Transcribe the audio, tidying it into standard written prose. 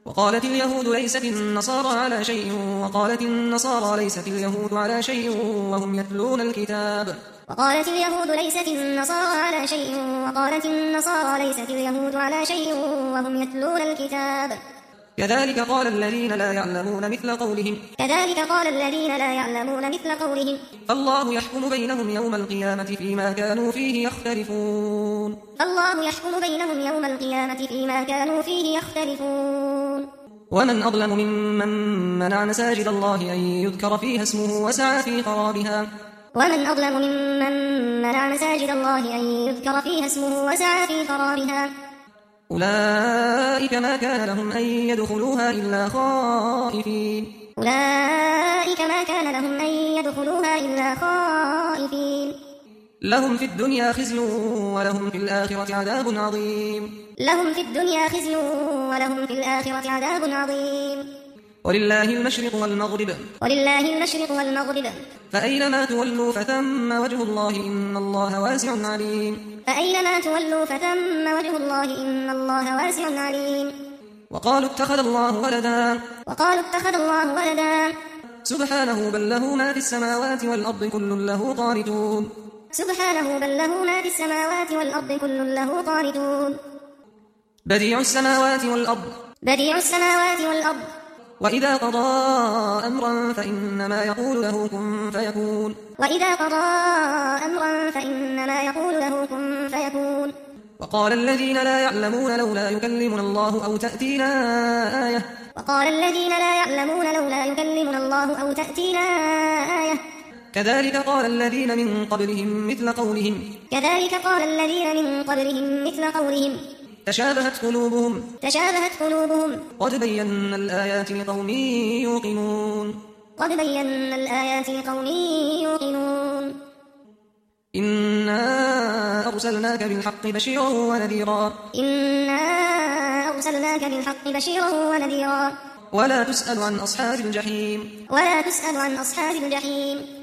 وقالت اليهود ليست النصارى على شيء وقالت النصارى ليست اليهود على شيء وهم يتلون الكتاب. وقالت اليهود ليست النصارى على شيء وقالت النصارى ليست اليهود على شيء وهم يتلون الكتاب. كذلك قال الذين لا يعلمون مثل قولهم فالله يحكم بينهم يوم القيامة فيما كانوا فيه يختلفون. ومن أظلم ممن منع مساجد الله أن يذكر فيها اسمه وسعى في خرابها أولئك ما كان لهم أن يدخلوها إلا خائفين لهم في الدنيا خزي ولهم في الآخرة عذاب عظيم. ولله المشرق والمغرب فأينما تولوا فثم وجه الله إن الله واسع عليم. وقالوا اتخذ الله ولدا سبحانه بل له ما في السماوات والأرض كل له قانتون. بديع السماوات والأرض وإذا قضى أمرا فإنما يقول له كن فيكون. وقال الذين لا يعلمون لولا يكلمنا الله أو تأتينا آية كذلك قال الذين من قبلهم مثل قولهم تشابهت قلوبهم قد بينا الآيات لقوم يوقنون. إنا أرسلناك بالحق بشيرا ونذيرا ولا تسأل عن أصحاب الجحيم